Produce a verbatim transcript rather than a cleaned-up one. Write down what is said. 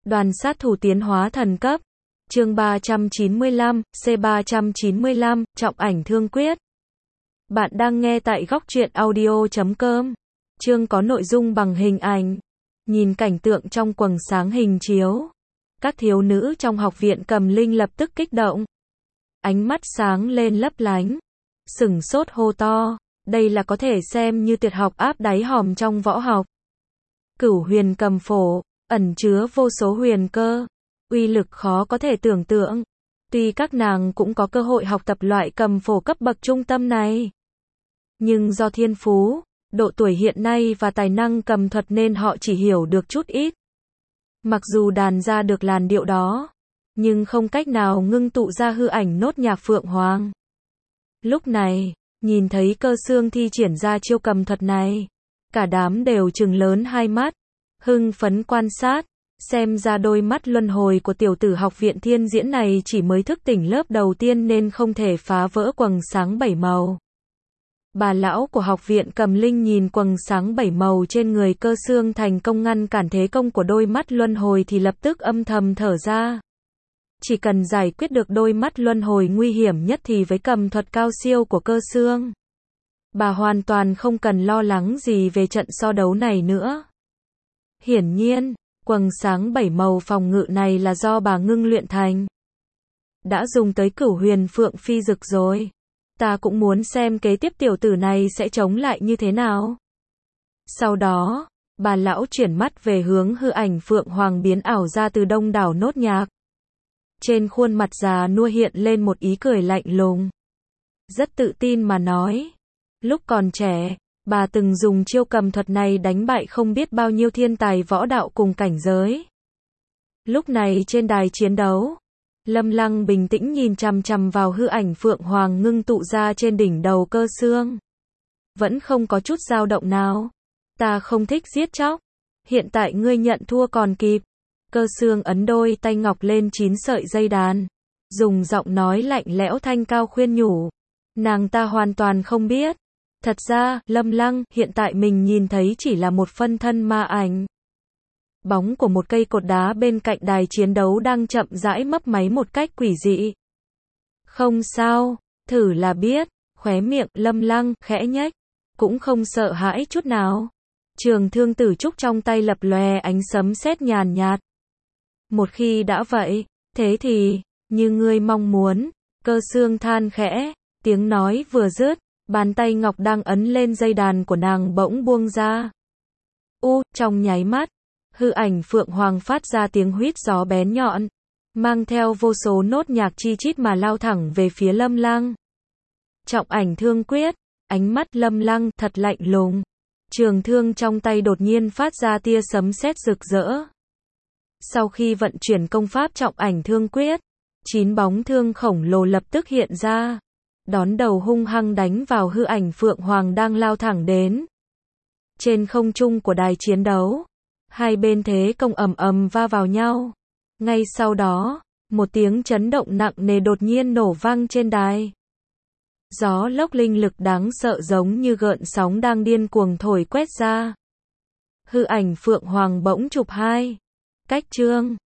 Đoàn sát thủ tiến hóa thần cấp. Chương ba trăm chín mươi lăm, C ba trăm chín mươi lăm, trọng ảnh thương quyết. Bạn đang nghe tại góc truyện audio chấm com. Chương có nội dung bằng hình ảnh. Nhìn cảnh tượng trong quầng sáng hình chiếu. Các thiếu nữ trong học viện Cầm Linh lập tức kích động. Ánh mắt sáng lên lấp lánh. Sửng sốt hô to. Đây là có thể xem như tuyệt học áp đáy hòm trong võ học. Cửu huyền cầm phổ, ẩn chứa vô số huyền cơ. Uy lực khó có thể tưởng tượng. Tuy các nàng cũng có cơ hội học tập loại cầm phổ cấp bậc trung tâm này. Nhưng do thiên phú, độ tuổi hiện nay và tài năng cầm thuật nên họ chỉ hiểu được chút ít. Mặc dù đàn ra được làn điệu đó, nhưng không cách nào ngưng tụ ra hư ảnh nốt nhạc Phượng Hoàng. Lúc này, nhìn thấy Cơ Xương thi triển ra chiêu cầm thuật này, cả đám đều trừng lớn hai mắt, hưng phấn quan sát, xem ra đôi mắt luân hồi của tiểu tử học viện thiên diễn này chỉ mới thức tỉnh lớp đầu tiên nên không thể phá vỡ quầng sáng bảy màu. Bà lão của học viện Cầm Linh nhìn quầng sáng bảy màu trên người Cơ Xương thành công ngăn cản thế công của đôi mắt luân hồi thì lập tức âm thầm thở ra. Chỉ cần giải quyết được đôi mắt luân hồi nguy hiểm nhất thì với cầm thuật cao siêu của Cơ Xương, bà hoàn toàn không cần lo lắng gì về trận so đấu này nữa. Hiển nhiên, quầng sáng bảy màu phòng ngự này là do bà ngưng luyện thành. Đã dùng tới cửu huyền phượng phi dực rồi. Ta cũng muốn xem kế tiếp tiểu tử này sẽ chống lại như thế nào. Sau đó, bà lão chuyển mắt về hướng hư ảnh Phượng Hoàng biến ảo ra từ đông đảo nốt nhạc. Trên khuôn mặt già nua hiện lên một ý cười lạnh lùng. Rất tự tin mà nói. Lúc còn trẻ, bà từng dùng chiêu cầm thuật này đánh bại không biết bao nhiêu thiên tài võ đạo cùng cảnh giới. Lúc này trên đài chiến đấu, Lâm Lăng bình tĩnh nhìn chằm chằm vào hư ảnh Phượng Hoàng ngưng tụ ra trên đỉnh đầu Cơ Xương. Vẫn không có chút dao động nào. Ta không thích giết chóc. Hiện tại ngươi nhận thua còn kịp. Cơ Xương ấn đôi tay ngọc lên chín sợi dây đàn. Dùng giọng nói lạnh lẽo thanh cao khuyên nhủ. Nàng ta hoàn toàn không biết. Thật ra, Lâm Lăng, hiện tại mình nhìn thấy chỉ là một phân thân ma ảnh. Bóng của một cây cột đá bên cạnh đài chiến đấu đang chậm rãi mấp máy một cách quỷ dị. Không sao, thử là biết, khóe miệng Lâm Lăng khẽ nhếch, cũng không sợ hãi chút nào. Trường thương tử trúc trong tay lập lòe ánh sấm sét nhàn nhạt. Một khi đã vậy, thế thì, như ngươi mong muốn, Cơ Xương than khẽ, tiếng nói vừa dứt, bàn tay ngọc đang ấn lên dây đàn của nàng bỗng buông ra. U, trong nháy mắt, hư ảnh Phượng Hoàng phát ra tiếng huýt gió bén nhọn, mang theo vô số nốt nhạc chi chít mà lao thẳng về phía Lâm Lăng. Trọng ảnh thương quyết, ánh mắt Lâm Lăng thật lạnh lùng. Trường thương trong tay đột nhiên phát ra tia sấm sét rực rỡ. Sau khi vận chuyển công pháp trọng ảnh thương quyết, chín bóng thương khổng lồ lập tức hiện ra, đón đầu hung hăng đánh vào hư ảnh Phượng Hoàng đang lao thẳng đến. Trên không trung của đài chiến đấu, hai bên thế công ầm ầm va vào nhau. Ngay sau đó, một tiếng chấn động nặng nề đột nhiên nổ vang trên đài. Gió lốc linh lực đáng sợ giống như gợn sóng đang điên cuồng thổi quét ra. Hư ảnh Phượng Hoàng bỗng chụp hai. Cách chương.